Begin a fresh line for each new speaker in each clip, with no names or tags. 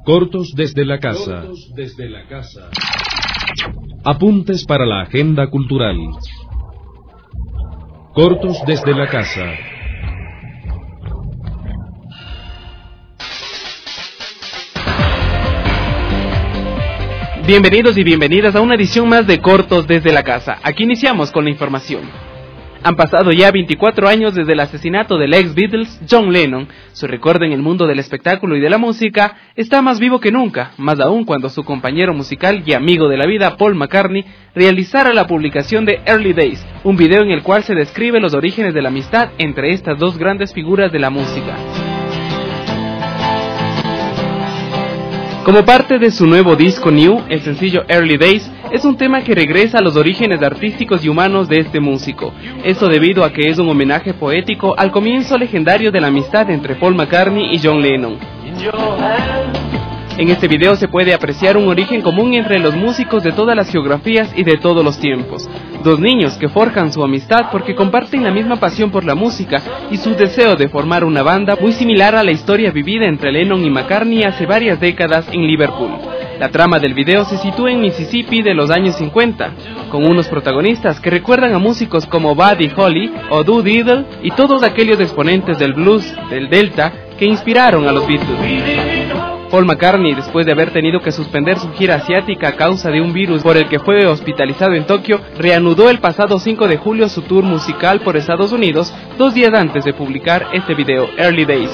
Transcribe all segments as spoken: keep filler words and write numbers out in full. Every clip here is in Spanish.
Cortos desde la casa.
Cortos desde la casa.
Apuntes para la agenda cultural. Cortos desde la casa.
Bienvenidos y bienvenidas a una edición más de Cortos desde la casa. Aquí iniciamos con la información. Han pasado ya veinticuatro años desde el asesinato del ex Beatles, John Lennon. Su recuerdo en el mundo del espectáculo y de la música está más vivo que nunca, más aún cuando su compañero musical y amigo de la vida, Paul McCartney, realizara la publicación de Early Days, un video en el cual se describe los orígenes de la amistad entre estas dos grandes figuras de la música. Como parte de su nuevo disco New, el sencillo Early Days es un tema que regresa a los orígenes artísticos y humanos de este músico. Esto debido a que es un homenaje poético al comienzo legendario de la amistad entre Paul McCartney y John Lennon. En este video se puede apreciar un origen común entre los músicos de todas las geografías y de todos los tiempos. Dos niños que forjan su amistad porque comparten la misma pasión por la música y su deseo de formar una banda muy similar a la historia vivida entre Lennon y McCartney hace varias décadas en Liverpool. La trama del video se sitúa en Mississippi de los años cincuenta, con unos protagonistas que recuerdan a músicos como Buddy Holly o Doo Diddle y todos aquellos exponentes del blues del Delta que inspiraron a los Beatles. Paul McCartney, después de haber tenido que suspender su gira asiática a causa de un virus por el que fue hospitalizado en Tokio, reanudó el pasado cinco de julio su tour musical por Estados Unidos, dos días antes de publicar este video, Early Days.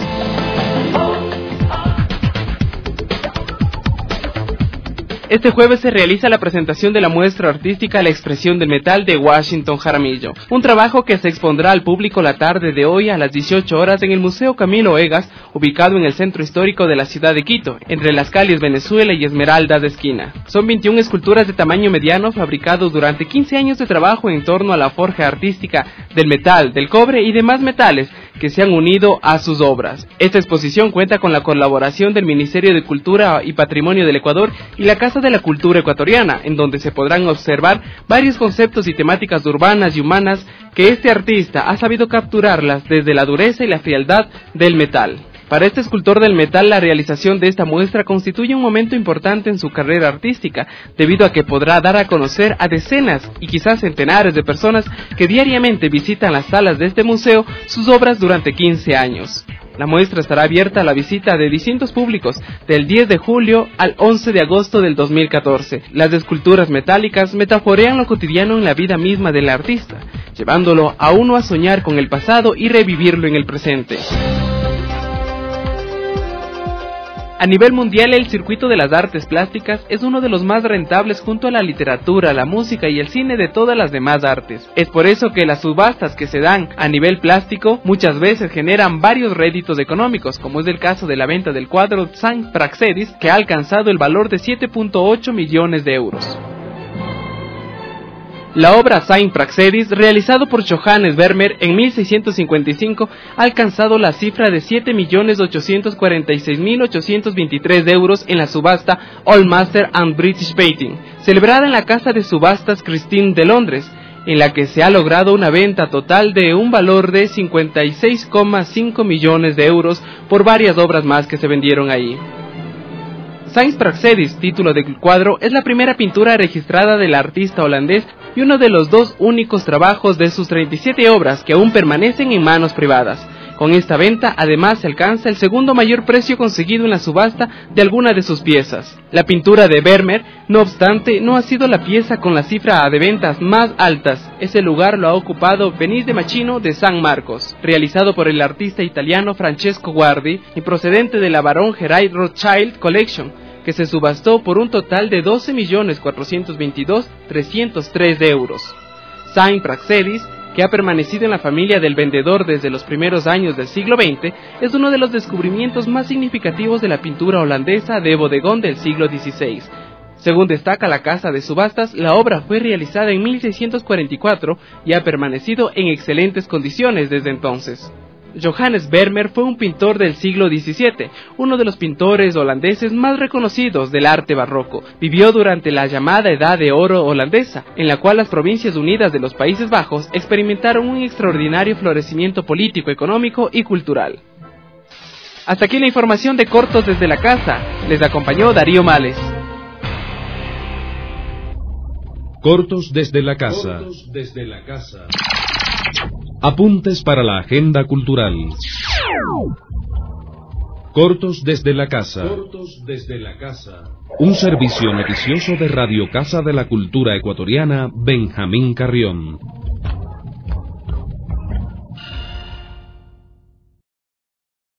Este jueves se realiza la presentación de la muestra artística La expresión del metal de Washington Jaramillo, un trabajo que se expondrá al público la tarde de hoy a las dieciocho horas en el Museo Camilo Egas, ubicado en el centro histórico de la ciudad de Quito, entre las calles Venezuela y Esmeralda de Esquina. Son veintiuna esculturas de tamaño mediano fabricados durante quince años de trabajo en torno a la forja artística del metal, del cobre y demás metales que se han unido a sus obras. Esta exposición cuenta con la colaboración del Ministerio de Cultura y Patrimonio del Ecuador y la Casa de la Cultura Ecuatoriana, en donde se podrán observar varios conceptos y temáticas urbanas y humanas que este artista ha sabido capturarlas desde la dureza y la frialdad del metal. Para este escultor del metal, la realización de esta muestra constituye un momento importante en su carrera artística, debido a que podrá dar a conocer a decenas y quizás centenares de personas que diariamente visitan las salas de este museo sus obras durante quince años. La muestra estará abierta a la visita de distintos públicos del diez de julio al once de agosto del dos mil catorce. Las esculturas metálicas metaforean lo cotidiano en la vida misma del artista, llevándolo a uno a soñar con el pasado y revivirlo en el presente. A nivel mundial, el circuito de las artes plásticas es uno de los más rentables junto a la literatura, la música y el cine de todas las demás artes. Es por eso que las subastas que se dan a nivel plástico muchas veces generan varios réditos económicos, como es el caso de la venta del cuadro Saint Praxedis, que ha alcanzado el valor de siete punto ocho millones de euros. La obra Saint Praxedis, realizado por Johannes Vermeer en mil seiscientos cincuenta y cinco, ha alcanzado la cifra de siete millones ochocientos cuarenta y seis mil ochocientos veintitrés euros en la subasta All Master and British Painting, celebrada en la casa de subastas Christie's de Londres, en la que se ha logrado una venta total de un valor de cincuenta y seis coma cinco millones de euros por varias obras más que se vendieron ahí. Saint Praxedis, título del cuadro, es la primera pintura registrada del artista holandés y uno de los dos únicos trabajos de sus treinta y siete obras que aún permanecen en manos privadas. Con esta venta, además, se alcanza el segundo mayor precio conseguido en la subasta de alguna de sus piezas. La pintura de Vermeer, no obstante, no ha sido la pieza con la cifra de ventas más altas. Ese lugar lo ha ocupado Venise de Machino de San Marcos, realizado por el artista italiano Francesco Guardi y procedente de la Baron Gerard Rothschild Collection, que se subastó por un total de doce millones cuatrocientos veintidós mil trescientos tres euros. Saint Praxedis, que ha permanecido en la familia del vendedor desde los primeros años del siglo veinte, es uno de los descubrimientos más significativos de la pintura holandesa de bodegón del siglo dieciséis. Según destaca la casa de subastas, la obra fue realizada en mil seiscientos cuarenta y cuatro y ha permanecido en excelentes condiciones desde entonces. Johannes Vermeer fue un pintor del siglo diecisiete, uno de los pintores holandeses más reconocidos del arte barroco. Vivió durante la llamada Edad de Oro holandesa, en la cual las Provincias Unidas de los Países Bajos experimentaron un extraordinario florecimiento político, económico y cultural. Hasta aquí la información de Cortos desde la Casa. Les acompañó Darío Males.
Cortos desde la casa.
Cortos desde la casa.
Apuntes para la agenda cultural. Cortos desde la casa.
Cortos desde la casa.
Un servicio noticioso de Radio Casa de la Cultura Ecuatoriana, Benjamín Carrión.